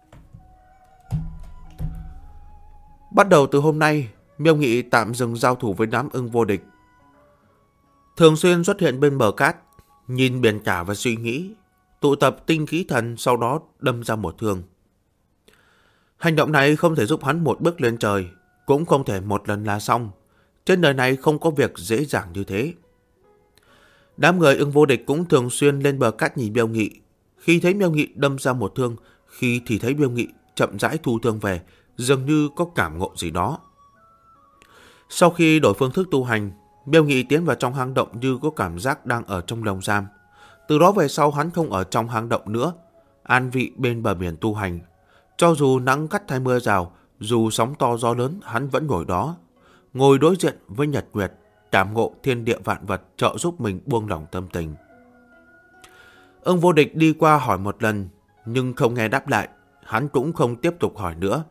Bắt đầu từ hôm nay, Miêu Nghị tạm dừng giao thủ với đám Ưng Vô Địch. Thường xuyên xuất hiện bên bờ cát, nhìn biển cả và suy nghĩ, tụ tập tinh khí thần sau đó đâm ra một thương. Hành động này không thể giúp hắn một bước lên trời, cũng không thể một lần là xong. Trên đời này không có việc dễ dàng như thế. Đám người Ưng Vô Địch cũng thường xuyên lên bờ cát nhìn Miêu Nghị. Khi thấy Miêu Nghị đâm ra một thương, khi thì thấy Miêu Nghị chậm rãi thu thương về, dường như có cảm ngộ gì đó. Sau khi đổi phương thức tu hành, Miêu Nghị tiến vào trong hang động như có cảm giác đang ở trong lồng giam. Từ đó về sau hắn không ở trong hang động nữa, an vị bên bờ biển tu hành. Cho dù nắng gắt hay mưa rào, dù sóng to gió lớn, hắn vẫn ngồi đó. Ngồi đối diện với nhật nguyệt, cảm ngộ thiên địa vạn vật, trợ giúp mình buông lỏng tâm tình. Ưng Vô Địch đi qua hỏi một lần, nhưng không nghe đáp lại, hắn cũng không tiếp tục hỏi nữa.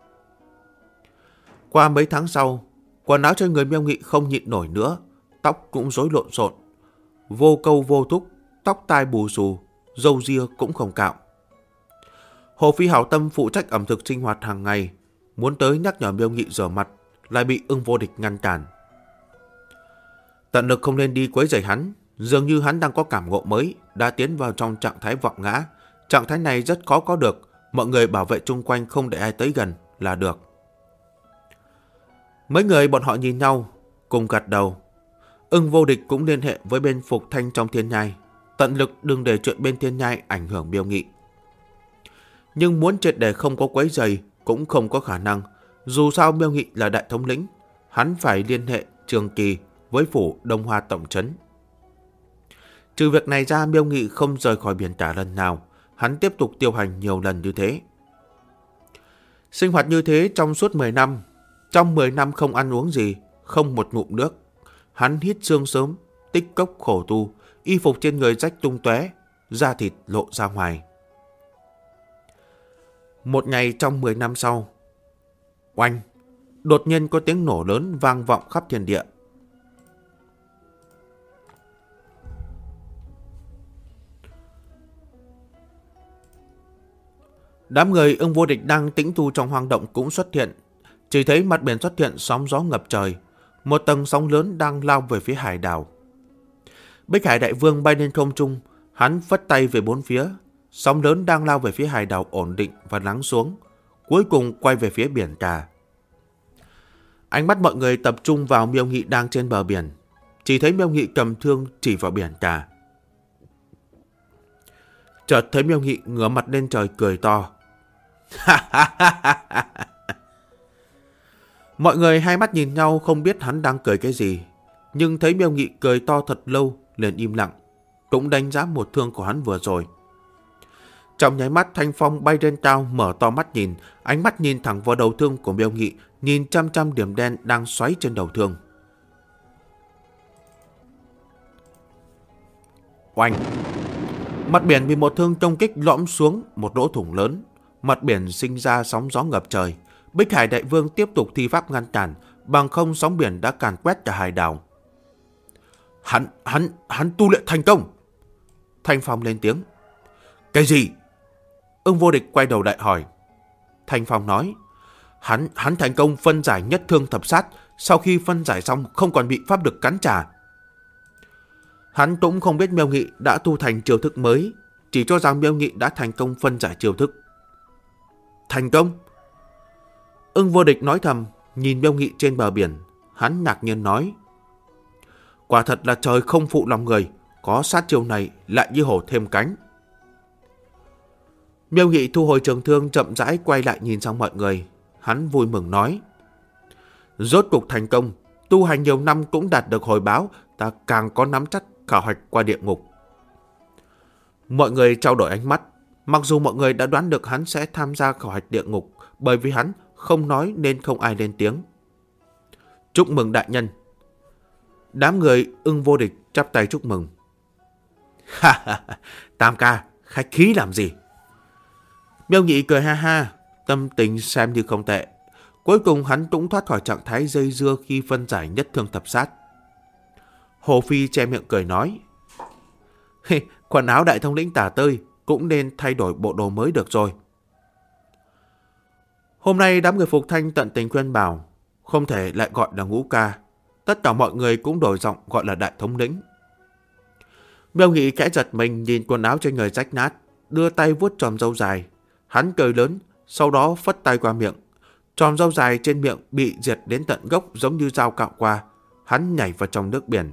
Qua mấy tháng sau, quần áo trên người Miêu Nghị không nhịn nổi nữa, tóc cũng rối lộn xộn, vô câu vô thúc, tóc tai bù xù, râu ria cũng không cạo. Hồ Phi hảo tâm phụ trách ẩm thực sinh hoạt hàng ngày, muốn tới nhắc nhở Miêu Nghị rửa mặt, lại bị Ưng Vô Địch ngăn cản. Tận lực không nên đi quấy rầy hắn, dường như hắn đang có cảm ngộ mới, đã tiến vào trong trạng thái vọng ngã. Trạng thái này rất khó có được, mọi người bảo vệ chung quanh không để ai tới gần là được. Mấy người bọn họ nhìn nhau, cùng gật đầu. Ưng Vô Địch cũng liên hệ với bên Phục Thanh trong thiên nhai, tận lực đừng để chuyện bên thiên nhai ảnh hưởng Miêu Nghị. nhưng muốn triệt để không có quấy rầy cũng không có khả năng. Dù sao Miêu Nghị là đại thống lĩnh, hắn phải liên hệ trường kỳ với phủ Đông Hoa tổng trấn. Trừ việc này ra, Miêu Nghị không rời khỏi biển cả lần nào. Hắn tiếp tục tiêu hành nhiều lần như thế. Sinh hoạt như thế trong suốt 10 năm. Trong 10 năm không ăn uống gì, không một ngụm nước. Hắn hít sương sớm, tích cốc khổ tu, y phục trên người rách tung tóe, da thịt lộ ra ngoài. Một ngày trong 10 năm sau, oanh, đột nhiên có tiếng nổ lớn vang vọng khắp thiên địa. Đám người Ưng Vô Địch đang tĩnh tu trong hoang động cũng xuất hiện. Chỉ thấy mặt biển xuất hiện sóng gió ngập trời. Một tầng sóng lớn đang lao về phía hải đảo. Bích Hải Đại Vương bay lên không trung, hắn phất tay về bốn phía. Sóng lớn đang lao về phía hải đảo ổn định và lắng xuống, cuối cùng quay về phía biển cả. Ánh mắt mọi người tập trung vào Miêu Nghị đang trên bờ biển. Chỉ thấy Miêu Nghị cầm thương chỉ vào biển cả. Chợt thấy Miêu Nghị ngửa mặt lên trời cười to. Mọi người hai mắt nhìn nhau không biết hắn đang cười cái gì. Nhưng thấy Miêu Nghị cười to thật lâu liền im lặng, cũng đánh giá một thương của hắn vừa rồi. Trong nháy mắt Thanh Phong bay lên cao, mở to mắt nhìn, ánh mắt nhìn thẳng vào đầu thương của Miêu Nghị, nhìn chăm chăm điểm đen đang xoáy trên đầu thương. Oanh! Mặt biển bị một thương công kích lõm xuống một lỗ thủng lớn, mặt biển sinh ra sóng gió ngập trời. Bích Hải Đại Vương tiếp tục thi pháp ngăn cản, bằng không sóng biển đã càn quét cả hải đảo. Hắn tu luyện thành công! Thanh Phong lên tiếng. Cái gì? Ưng Vô Địch quay đầu lại hỏi. Thanh Phong nói, hắn thành công phân giải nhất thương thập sát, sau khi phân giải xong không còn bị pháp lực cắn trả. Hắn cũng không biết Miêu Nghị đã tu thành chiêu thức mới, chỉ cho rằng Miêu Nghị đã thành công phân giải chiêu thức. Thành công? Ưng Vô Địch nói thầm, nhìn Miêu Nghị trên bờ biển, hắn ngạc nhiên nói. Quả thật là trời không phụ lòng người, có sát chiêu này lại như hổ thêm cánh. Miêu Nghị thu hồi trường thương, chậm rãi quay lại nhìn sang mọi người. Hắn vui mừng nói. Rốt cuộc thành công, tu hành nhiều năm cũng đạt được hồi báo, ta càng có nắm chắc khảo hạch qua địa ngục. Mọi người trao đổi ánh mắt. Mặc dù mọi người đã đoán được hắn sẽ tham gia khảo hạch địa ngục, bởi vì hắn không nói nên không ai lên tiếng. Chúc mừng đại nhân. Đám người Ưng Vô Địch chắp tay chúc mừng. Ha ha, Tam ca, khách khí làm gì? Miêu Nghị cười ha ha, tâm tình xem như không tệ. Cuối cùng hắn cũng thoát khỏi trạng thái dây dưa khi phân giải nhất thương thập sát. Hồ Phi che miệng cười nói. Quần áo đại thống lĩnh Tả Tơi cũng nên thay đổi bộ đồ mới được rồi. Hôm nay đám người Phục Thanh tận tình khuyên bảo, không thể lại gọi là Ngũ ca. Tất cả mọi người cũng đổi giọng gọi là đại thống lĩnh. Miêu Nghị khẽ giật mình nhìn quần áo trên người rách nát, đưa tay vuốt chòm râu dài. Hắn cười lớn, sau đó phất tay qua miệng. Chòm râu dài trên miệng bị diệt đến tận gốc giống như dao cạo qua. Hắn nhảy vào trong nước biển.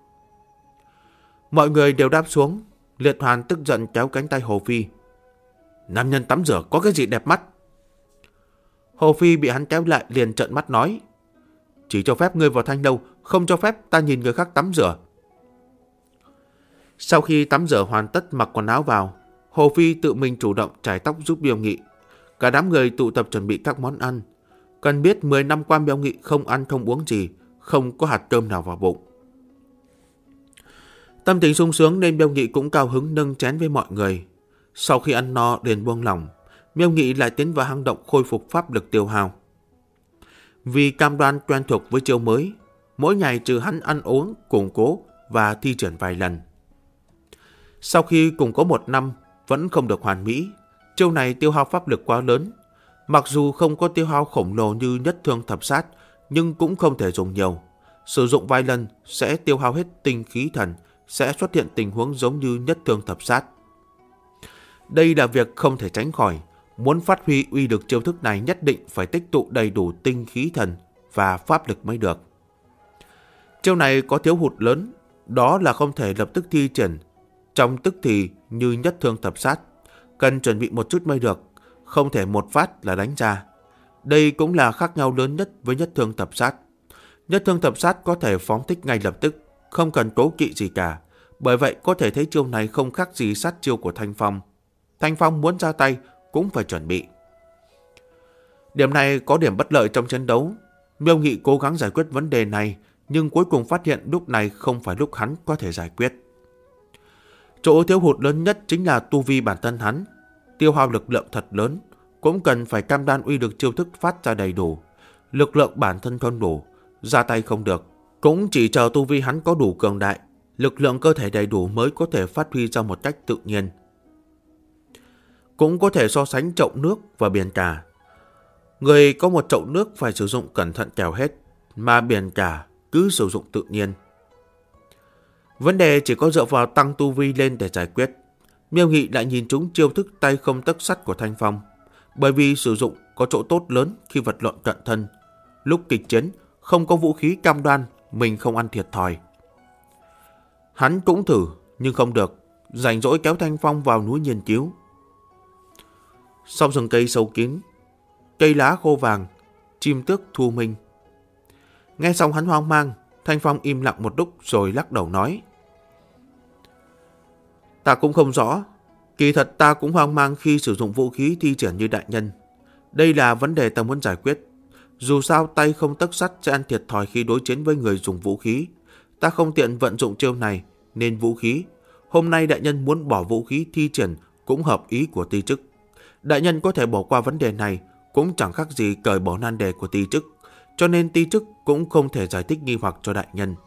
Mọi người đều đáp xuống. Liệt Hoàn tức giận kéo cánh tay Hồ Phi. Nam nhân tắm rửa có cái gì đẹp mắt? Hồ Phi bị hắn kéo lại liền trợn mắt nói. Chỉ cho phép ngươi vào thanh lâu, không cho phép ta nhìn người khác tắm rửa. Sau khi tắm rửa hoàn tất mặc quần áo vào, Hồ Phi tự mình chủ động chải tóc giúp Miêu Nghị. Cả đám người tụ tập chuẩn bị các món ăn. Cần biết 10 năm qua Miêu Nghị không ăn không uống gì, không có hạt cơm nào vào bụng. Tâm tình sung sướng nên Miêu Nghị cũng cao hứng nâng chén với mọi người. Sau khi ăn no liền buông lỏng, Miêu Nghị lại tiến vào hang động khôi phục pháp lực tiêu hao. Vì cam đoan quen thuộc với chiêu mới, mỗi ngày trừ hắn ăn uống, củng cố và thi triển vài lần. Sau khi củng cố 1 năm vẫn không được hoàn mỹ, chiêu này tiêu hao pháp lực quá lớn. Mặc dù không có tiêu hao khổng lồ như nhất thương thập sát, nhưng cũng không thể dùng nhiều. Sử dụng vài lần sẽ tiêu hao hết tinh khí thần, sẽ xuất hiện tình huống giống như nhất thương thập sát. Đây là việc không thể tránh khỏi. Muốn phát huy uy lực chiêu thức này nhất định phải tích tụ đầy đủ tinh khí thần và pháp lực mới được. Chiêu này có thiếu hụt lớn, đó là không thể lập tức thi triển trong tức thì như nhất thương thập sát, cần chuẩn bị một chút mới được. không thể một phát là đánh ra. Đây cũng là khác nhau lớn nhất với nhất thương tập sát. Nhất thương tập sát có thể phóng thích ngay lập tức, không cần cố kỵ gì cả. Bởi vậy có thể thấy chiêu này không khác gì sát chiêu của Thanh Phong. Thanh Phong muốn ra tay cũng phải chuẩn bị. Điểm này có điểm bất lợi trong chiến đấu. Miêu Nghị cố gắng giải quyết vấn đề này, nhưng cuối cùng phát hiện lúc này không phải lúc hắn có thể giải quyết. Chỗ thiếu hụt lớn nhất chính là tu vi bản thân hắn. Tiêu hao lực lượng thật lớn, cũng cần phải cam đoan uy lực chiêu thức phát ra đầy đủ. Lực lượng bản thân không đủ, ra tay không được. Cũng chỉ chờ tu vi hắn có đủ cường đại, lực lượng cơ thể đầy đủ mới có thể phát huy ra một cách tự nhiên. Cũng có thể so sánh chậu nước và biển cả. Người có một chậu nước phải sử dụng cẩn thận kẻo hết, mà biển cả cứ sử dụng tự nhiên. Vấn đề chỉ có dựa vào tăng tu vi lên để giải quyết. Miêu Nghị lại nhìn trúng chiêu thức tay không tấc sắt của Thanh Phong, bởi vì sử dụng có chỗ tốt lớn khi vật lộn cận thân. Lúc kịch chiến không có vũ khí cam đoan mình không ăn thiệt thòi. Hắn cũng thử nhưng không được, rảnh rỗi kéo Thanh Phong vào núi nghiên cứu. Sau rừng cây sâu kín, cây lá khô vàng, chim tước thu minh. Nghe xong hắn hoang mang, Thanh Phong im lặng một lúc rồi lắc đầu nói: Ta cũng không rõ, kỳ thật ta cũng hoang mang khi sử dụng vũ khí thi triển như đại nhân. Đây là vấn đề ta muốn giải quyết. Dù sao tay không tấc sắt sẽ ăn thiệt thòi khi đối chiến với người dùng vũ khí. Ta không tiện vận dụng chiêu này nên vũ khí. Hôm nay đại nhân muốn bỏ vũ khí thi triển cũng hợp ý của ti chức. Đại nhân có thể bỏ qua vấn đề này cũng chẳng khác gì cởi bỏ nan đề của ti chức, cho nên ti chức cũng không thể giải thích nghi hoặc cho đại nhân.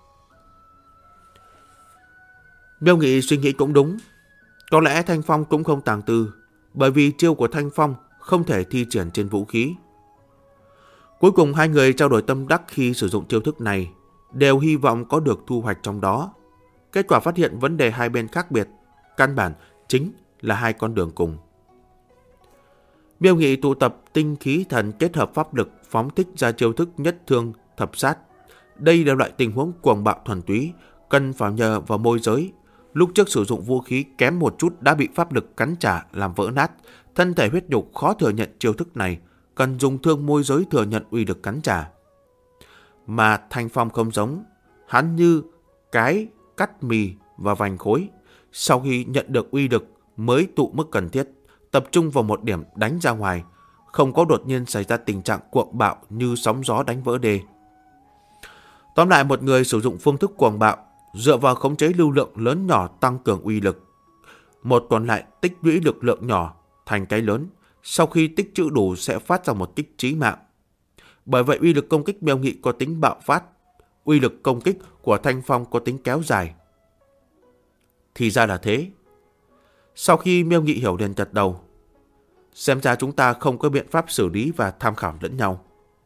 Miêu Nghị suy nghĩ cũng đúng. Có lẽ Thanh Phong cũng không tàng tư, bởi vì chiêu của Thanh Phong không thể thi triển trên vũ khí. Cuối cùng hai người trao đổi tâm đắc khi sử dụng chiêu thức này, đều hy vọng có được thu hoạch trong đó. Kết quả phát hiện vấn đề hai bên khác biệt, căn bản chính là hai con đường cùng. Miêu Nghị tụ tập tinh khí thần kết hợp pháp lực phóng thích ra chiêu thức nhất thương thập sát. Đây là loại tình huống cuồng bạo thuần túy, cần phải nhờ vào môi giới. Lúc trước sử dụng vũ khí kém một chút đã bị pháp lực cắn trả làm vỡ nát, thân thể huyết nhục khó thừa nhận chiêu thức này, cần dùng thương môi giới thừa nhận uy lực cắn trả. Mà Thanh Phong không giống, hắn như cái cắt mì và vành khối, sau khi nhận được uy lực mới tụ mức cần thiết, tập trung vào một điểm đánh ra ngoài, không có đột nhiên xảy ra tình trạng cuồng bạo như sóng gió đánh vỡ đê. Tóm lại, một người sử dụng phương thức cuồng bạo, dựa vào khống chế lưu lượng lớn nhỏ tăng cường uy lực. Một còn lại tích lũy lực lượng nhỏ thành cái lớn, sau khi tích trữ đủ sẽ phát ra một kích chí mạng. Bởi vậy uy lực công kích Miêu Nghị có tính bạo phát, uy lực công kích của Thanh Phong có tính kéo dài. Thì ra là thế. Sau khi Miêu Nghị hiểu liền gật đầu. Xem ra chúng ta không có biện pháp xử lý và tham khảo lẫn nhau.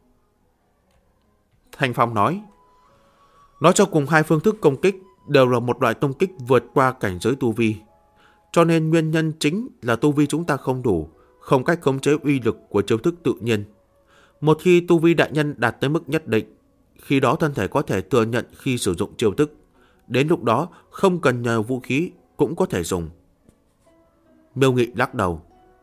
Thanh Phong nói cho cùng hai phương thức công kích đều là một loại công kích vượt qua cảnh giới tu vi. Cho nên nguyên nhân chính là tu vi chúng ta không đủ, không cách khống chế uy lực của chiêu thức tự nhiên. Một khi tu vi đại nhân đạt tới mức nhất định, khi đó thân thể có thể thừa nhận khi sử dụng chiêu thức. Đến lúc đó không cần nhờ vũ khí cũng có thể dùng. Miêu Nghị lắc đầu.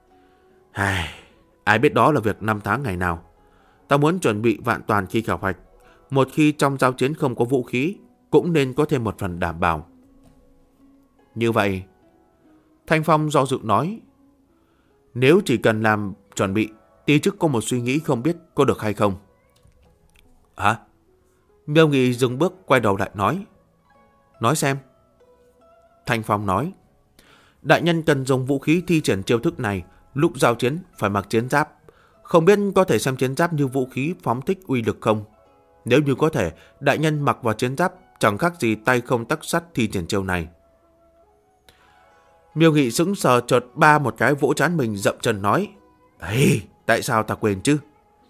Ai biết đó là việc năm tháng ngày nào. Ta muốn chuẩn bị vạn toàn khi khảo hạch. Một khi trong giao chiến không có vũ khí, cũng nên có thêm một phần đảm bảo. Như vậy, Thanh Phong do dự nói, nếu chỉ cần làm chuẩn bị, ti chức có một suy nghĩ không biết có được hay không. Hả? Miêu Nghị dừng bước quay đầu lại nói. Nói xem. Thanh Phong nói, đại nhân cần dùng vũ khí thi triển chiêu thức này, lúc giao chiến phải mặc chiến giáp. Không biết có thể xem chiến giáp như vũ khí phóng thích uy lực không? Nếu như có thể, đại nhân mặc vào chiến giáp chẳng khác gì tay không tấc sắt thi triển chiêu này. Miêu Nghị sững sờ, chợt ba một cái vỗ trán mình, dậm chân nói, tại sao ta quên chứ?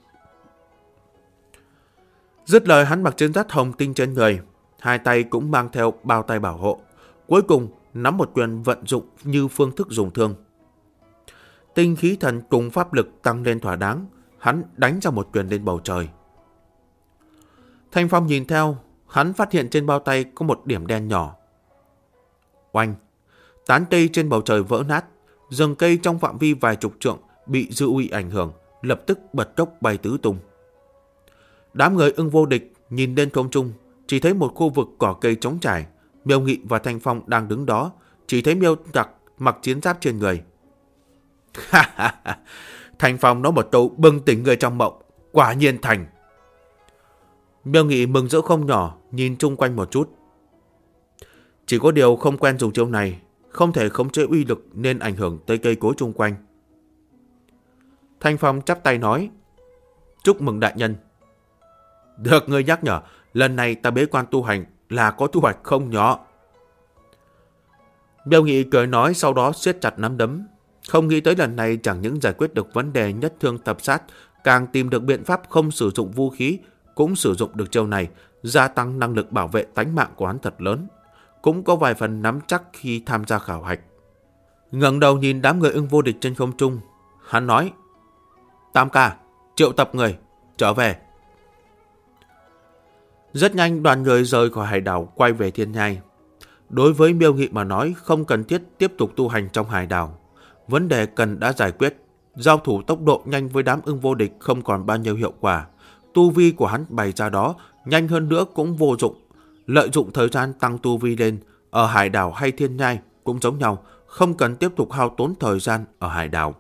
Dứt lời hắn mặc chiến giáp hồng tinh trên người, hai tay cũng mang theo bao tay bảo hộ, cuối cùng nắm một quyền vận dụng như phương thức dùng thương. Tinh khí thần cùng pháp lực tăng lên thỏa đáng, hắn đánh ra một quyền lên bầu trời. Thanh Phong nhìn theo, hắn phát hiện trên bao tay có một điểm đen nhỏ. Oanh! Tán cây trên bầu trời vỡ nát, rừng cây trong phạm vi vài chục trượng bị dư uy ảnh hưởng, lập tức bật tốc bay tứ tung. Đám người Ưng Vô Địch nhìn lên không trung, chỉ thấy một khu vực cỏ cây trống trải. Miêu Nghị và Thanh Phong đang đứng đó, chỉ thấy Miêu Tặc mặc chiến giáp trên người. Thanh Phong nói một câu bừng tỉnh người trong mộng, quả nhiên thành. Miêu Nghị mừng rỡ không nhỏ, nhìn chung quanh một chút. Chỉ có điều không quen dùng chiêu này, không thể khống chế uy lực nên ảnh hưởng tới cây cối chung quanh. Thanh Phong chắp tay nói, chúc mừng đại nhân. Được ngươi nhắc nhở, lần này ta bế quan tu hành là có thu hoạch không nhỏ. Miêu Nghị cười nói, sau đó siết chặt nắm đấm. Không nghĩ tới lần này chẳng những giải quyết được vấn đề nhất thương tập sát, càng tìm được biện pháp không sử dụng vũ khí, cũng sử dụng được chiêu này, gia tăng năng lực bảo vệ tánh mạng của hắn thật lớn. Cũng có vài phần nắm chắc khi tham gia khảo hạch. Ngẩng đầu nhìn đám người Ưng Vô Địch trên không trung, hắn nói, Tam ca, triệu tập người, trở về. Rất nhanh đoàn người rời khỏi hải đảo quay về Thiên Nhai. Đối với Miêu Nghị mà nói, không cần thiết tiếp tục tu hành trong hải đảo. Vấn đề cần đã giải quyết. Giao thủ tốc độ nhanh với đám Ưng Vô Địch không còn bao nhiêu hiệu quả. Tu vi của hắn bày ra đó, nhanh hơn nữa cũng vô dụng. Lợi dụng thời gian tăng tu vi lên, ở hải đảo hay Thiên Nhai cũng giống nhau, không cần tiếp tục hao tốn thời gian ở hải đảo.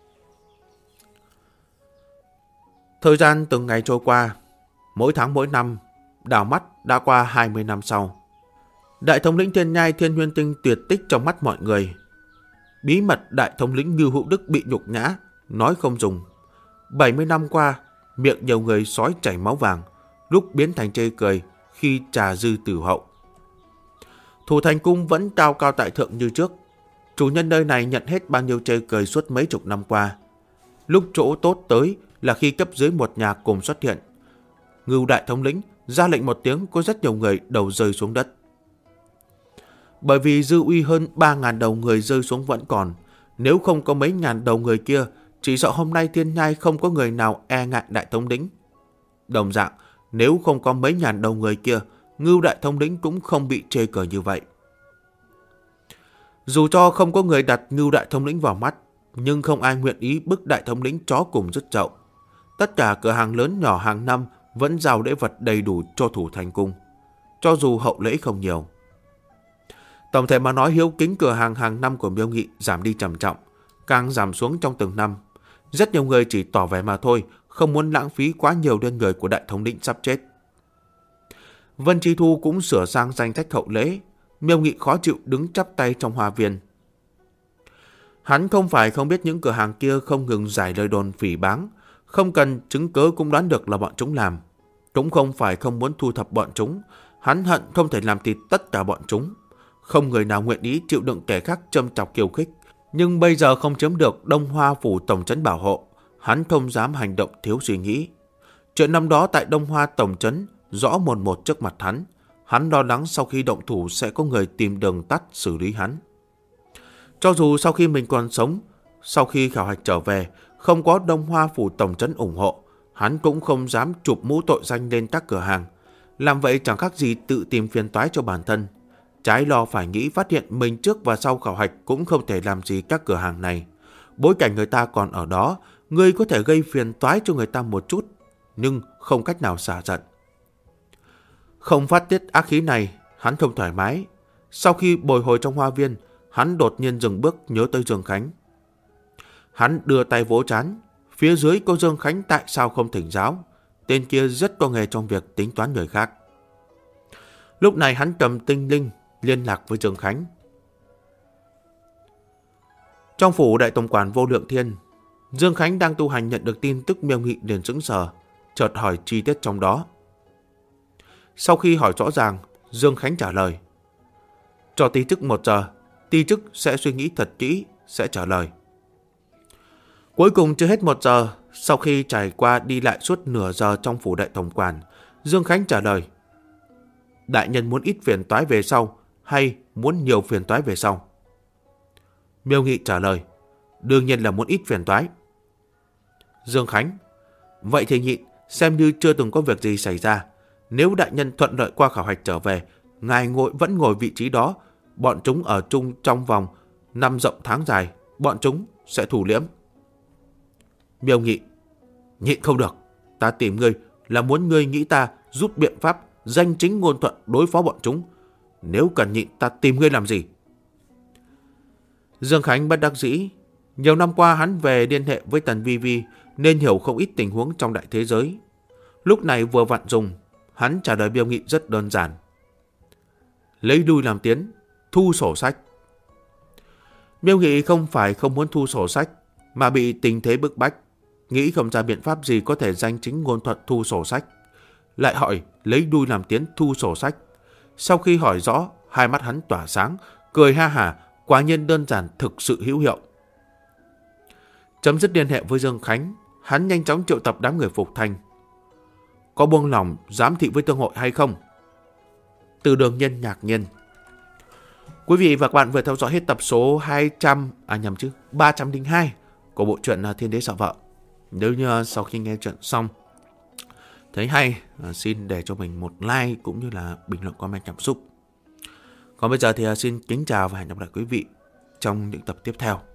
Thời gian từng ngày trôi qua, mỗi tháng mỗi năm, đảo mắt đã qua 20 năm sau. Đại thống lĩnh Thiên Nhai Thiên Nguyên Tinh tuyệt tích trong mắt mọi người. Bí mật đại thống lĩnh Ngưu Hữu Đức bị nhục nhã, nói không dùng. 70 năm qua, miệng nhiều người sói chảy máu vàng, lúc biến thành chê cười khi trà dư tử hậu. Thủ Thành Cung vẫn cao cao tại thượng như trước. Chủ nhân nơi này nhận hết bao nhiêu chê cười suốt mấy chục năm qua. Lúc chỗ tốt tới là khi cấp dưới một nhà cùng xuất hiện. Ngưu đại thống lĩnh ra lệnh một tiếng, có rất nhiều người đầu rơi xuống đất. Bởi vì dư uy hơn 3.000 đầu người rơi xuống vẫn còn. Nếu không có mấy ngàn đầu người kia, chỉ sợ hôm nay Thiên Nhai không có người nào e ngại đại thống lĩnh. Đồng dạng, nếu không có mấy ngàn đầu người kia, Ngưu đại thống lĩnh cũng không bị chê cờ như vậy. Dù cho không có người đặt Ngưu đại thống lĩnh vào mắt, nhưng không ai nguyện ý bức đại thống lĩnh chó cùng dứt chậu. Tất cả cửa hàng lớn nhỏ hàng năm vẫn giao lễ vật đầy đủ cho Thủ Thành Cung, cho dù hậu lễ không nhiều. Tổng thể mà nói, hiếu kính cửa hàng hàng năm của Miêu Nghị giảm đi trầm trọng, càng giảm xuống trong từng năm. Rất nhiều người chỉ tỏ vẻ mà thôi, không muốn lãng phí quá nhiều đơn người của đại thống lĩnh sắp chết. Vân Chi Thu cũng sửa sang danh sách hậu lễ. Miêu Nghị khó chịu đứng chắp tay trong hoa viên. Hắn không phải không biết những cửa hàng kia không ngừng giải lời đồn phỉ báng, không cần chứng cớ cũng đoán được là bọn chúng làm. Cũng không phải không muốn thu thập bọn chúng, hắn hận không thể làm thịt tất cả bọn chúng. Không người nào nguyện ý chịu đựng kẻ khác châm chọc khiêu khích. Nhưng bây giờ không chiếm được Đông Hoa phủ tổng trấn bảo hộ, hắn không dám hành động thiếu suy nghĩ. Chuyện năm đó tại Đông Hoa tổng trấn rõ mồn một trước mặt hắn lo lắng sau khi động thủ sẽ có người tìm đường tắt xử lý hắn. Cho dù sau khi mình còn sống, sau khi khảo hạch trở về, không có Đông Hoa phủ tổng trấn ủng hộ, hắn cũng không dám chụp mũ tội danh lên các cửa hàng. Làm vậy chẳng khác gì tự tìm phiền toái cho bản thân. Trái lo phải nghĩ phát hiện mình trước và sau khảo hạch cũng không thể làm gì các cửa hàng này. Bối cảnh người ta còn ở đó, người có thể gây phiền toái cho người ta một chút, nhưng không cách nào xả giận. Không phát tiết ác khí này, hắn không thoải mái. Sau khi bồi hồi trong hoa viên, hắn đột nhiên dừng bước nhớ tới Dương Khánh. Hắn đưa tay vỗ trán, phía dưới cô Dương Khánh tại sao không thỉnh giáo? Tên kia rất có nghề trong việc tính toán người khác. Lúc này hắn cầm tinh linh liên lạc với Dương Khánh. Trong phủ đại tổng quản Vô Lượng Thiên, Dương Khánh đang tu hành nhận được tin tức Miêu Nghị liền sững sờ, chợt hỏi chi tiết trong đó. Sau khi hỏi rõ ràng, Dương Khánh trả lời. Cho ti chức 1 giờ, ti chức sẽ suy nghĩ thật kỹ, sẽ trả lời. Cuối cùng chưa hết 1 giờ, sau khi trải qua đi lại suốt nửa giờ trong phủ đại tổng quản, Dương Khánh trả lời. Đại nhân muốn ít phiền toái về sau, hay muốn nhiều phiền toái về sau? Miêu Nghị trả lời. Đương nhiên là muốn ít phiền toái. Dương Khánh. Vậy thì nhịn, xem như chưa từng có việc gì xảy ra. Nếu đại nhân thuận lợi qua khảo hạch trở về, ngài vẫn ngồi vị trí đó, bọn chúng ở chung trong vòng 5 rộng tháng dài, bọn chúng sẽ thủ liễm. Miêu Nghị: nhịn không được. Ta tìm ngươi là muốn ngươi nghĩ ta rút biện pháp danh chính ngôn thuận đối phó bọn chúng. Nếu cần nhịn ta tìm ngươi làm gì? Dương Khánh bất đắc dĩ. Nhiều năm qua hắn về liên hệ với Tần Vi Vi nên hiểu không ít tình huống trong đại thế giới. Lúc này vừa vặn dùng, hắn trả lời Miêu Nghị rất đơn giản. Lấy lui làm tiến, thu sổ sách. Miêu Nghị không phải không muốn thu sổ sách, mà bị tình thế bức bách, nghĩ không ra biện pháp gì có thể danh chính ngôn thuận thu sổ sách. Lại hỏi lấy lui làm tiến thu sổ sách. Sau khi hỏi rõ, hai mắt hắn tỏa sáng, cười ha hả, quả nhiên đơn giản thực sự hữu hiệu. Chấm dứt liên hệ với Dương Khánh, hắn nhanh chóng triệu tập đám người Phục Thành. Có buông lòng giám thị với tương hội hay không? Từ Đường Nhân ngạc nhiên. Quý vị và các bạn vừa theo dõi hết tập số 302 của bộ truyện Thiên Đế Sợ Vợ. Nếu như sau khi nghe chuyện xong thấy hay, xin để cho mình một like cũng như là bình luận comment cảm xúc. Còn bây giờ thì xin kính chào và hẹn gặp lại quý vị trong những tập tiếp theo.